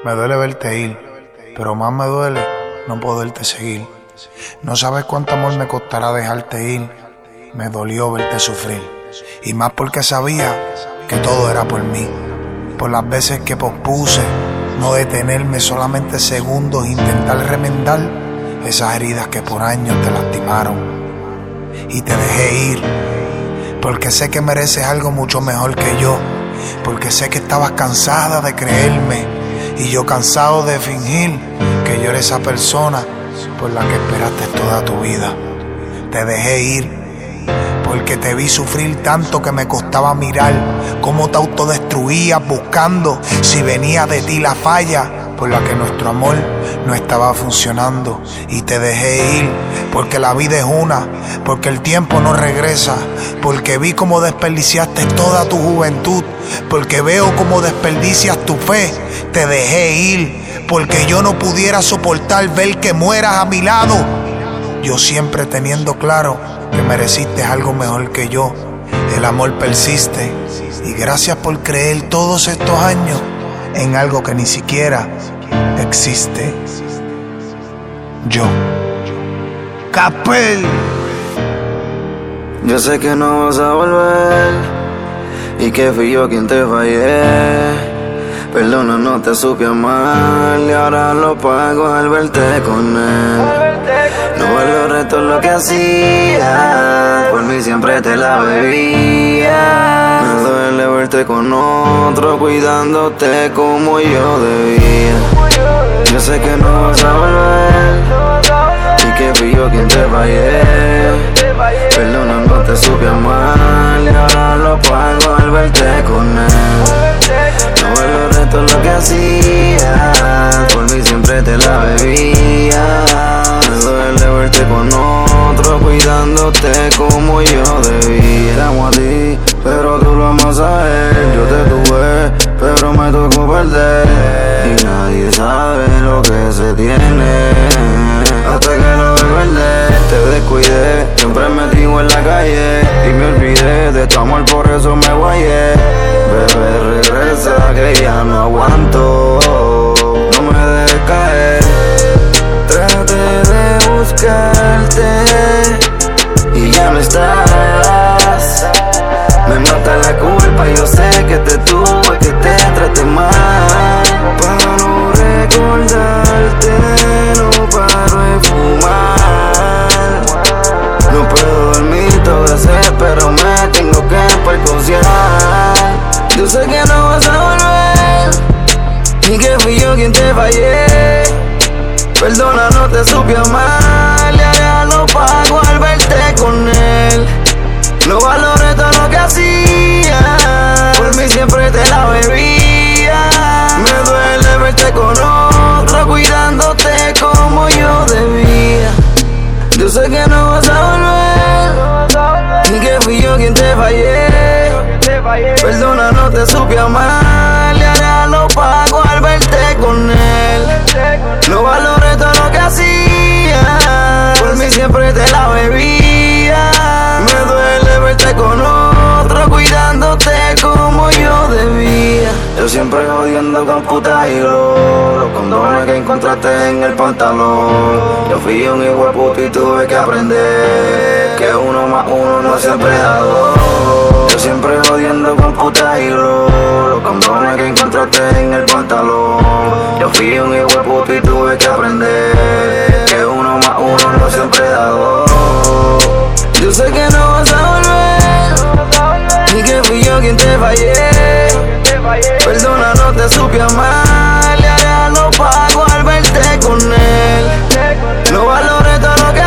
Me duele verte ir, pero más me duele no poderte seguir. No sabes cuánto amor me costará dejarte ir. Me dolió verte sufrir, y más porque sabía que todo era por mí. Por las veces que pospuse no detenerme solamente segundos, intentar remendar esas heridas que por años te lastimaron. Y te dejé ir, porque sé que mereces algo mucho mejor que yo, porque sé que estabas cansada de creerme y yo cansado de fingir que yo era esa persona por la que esperaste toda tu vida. Te dejé ir porque te vi sufrir tanto que me costaba mirar cómo te autodestruías buscando si venía de ti la falla por la que nuestro amor no estaba funcionando. Y te dejé ir porque la vida es una, porque el tiempo no regresa, porque vi cómo desperdiciaste toda tu juventud, porque veo cómo desperdicias tu fe. Te dejé ir porque yo no pudiera soportar ver que mueras a mi lado, yo siempre teniendo claro que mereciste algo mejor que yo. El amor persiste, y gracias por creer todos estos años en algo que ni siquiera existe. Yo, Capel. Yo sé que no vas a volver y que fui yo quien te fallé. Perdona, no te supe amar y ahora lo pago al verte con él. No valoré todo lo que hacía, por mí siempre te la bebía. Me duele verte con otro, cuidándote como yo debía. Yo sé que no vas a volver y que fui yo quien te fallé. Perdona, no te supe amar y ahora lo pago al verte con él. No valoré todo lo que hacía, por mí siempre te la bebía. Me duele verte con otro, cuidándote como yo debía. Te amo a ti, pero tú lo amas a él. Yo te tuve, pero me tocó perder. Y nadie sabe lo que se tiene hasta que lo ve perder. Te descuidé, siempre metido en la calle y me olvidé de tu amor, por eso me guayé. Bebé, regresa que ya no aguanto, no me dejes caer. Traté de buscarte y ya no estás. Me mata la culpa, yo sé que te tuve, que te traté mal. Para no recordarte, no paro de fumar. No puedo dormir, todo desespero, me tengo que percociar. Yo sé que no vas a volver y que fui yo quien te fallé. Perdona, no te supe amar y ahora lo pago al verte con él. No valoré todo lo que hacía, por mí siempre te la bebía. Me duele verte con otro, cuidándote como yo debía. Yo sé que no vas a volver y que fui yo quien te fallé. Perdona, no te supe amar y ahora lo pago al verte con él. No valoré todo lo que hacía, por mí siempre te la bebía. Me duele verte con otro, cuidándote como yo debía. Yo siempre jodiendo con putas y los condones que encontraste en el pantalón. Yo fui un hijo de puta y tuve que aprender que 1 más 1 no siempre da 2. Yo siempre jodiendo con putas y los condones que encontraste en el pantalón. Yo fui un hijo de puta y tuve que aprender que 1 más 1 no siempre da 2. Yo sé que no vas a volver y que fui yo quien te fallé. Perdona, no te supe amar y ahora lo pago al verte con él. No valoré todo lo que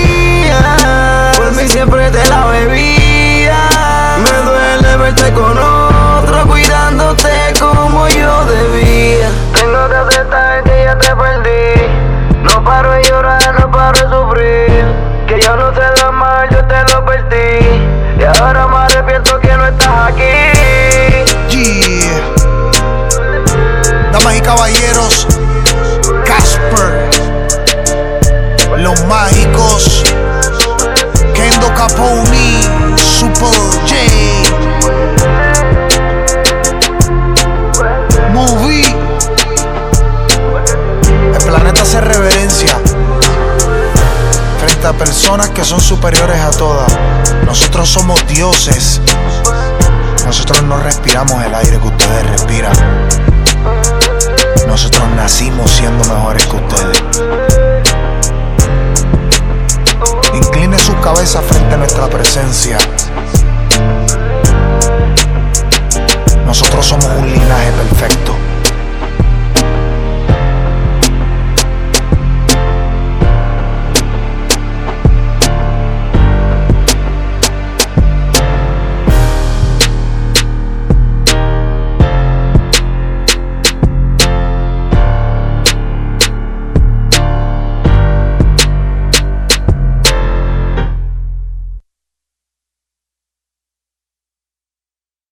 hacía, por mí siempre te la bebía. Me duele verte con otro, cuidándote como yo debía. Tengo que aceptar que ya te perdí. No paro de llorar, no paro de sufrir. Que yo no sé de amar, yo te lo perdí. Y ahora me arrepiento que no estás aquí. Yeah. Damas y caballeros, Casper, Los Mágicos, Kendo Capone, Super J, Movie, son superiores a todas. Nosotros somos dioses. Nosotros no respiramos el aire que ustedes respiran. Nosotros nacimos siendo mejores que ustedes. Incline su cabeza frente a nuestra presencia. Nosotros somos un linaje perfecto.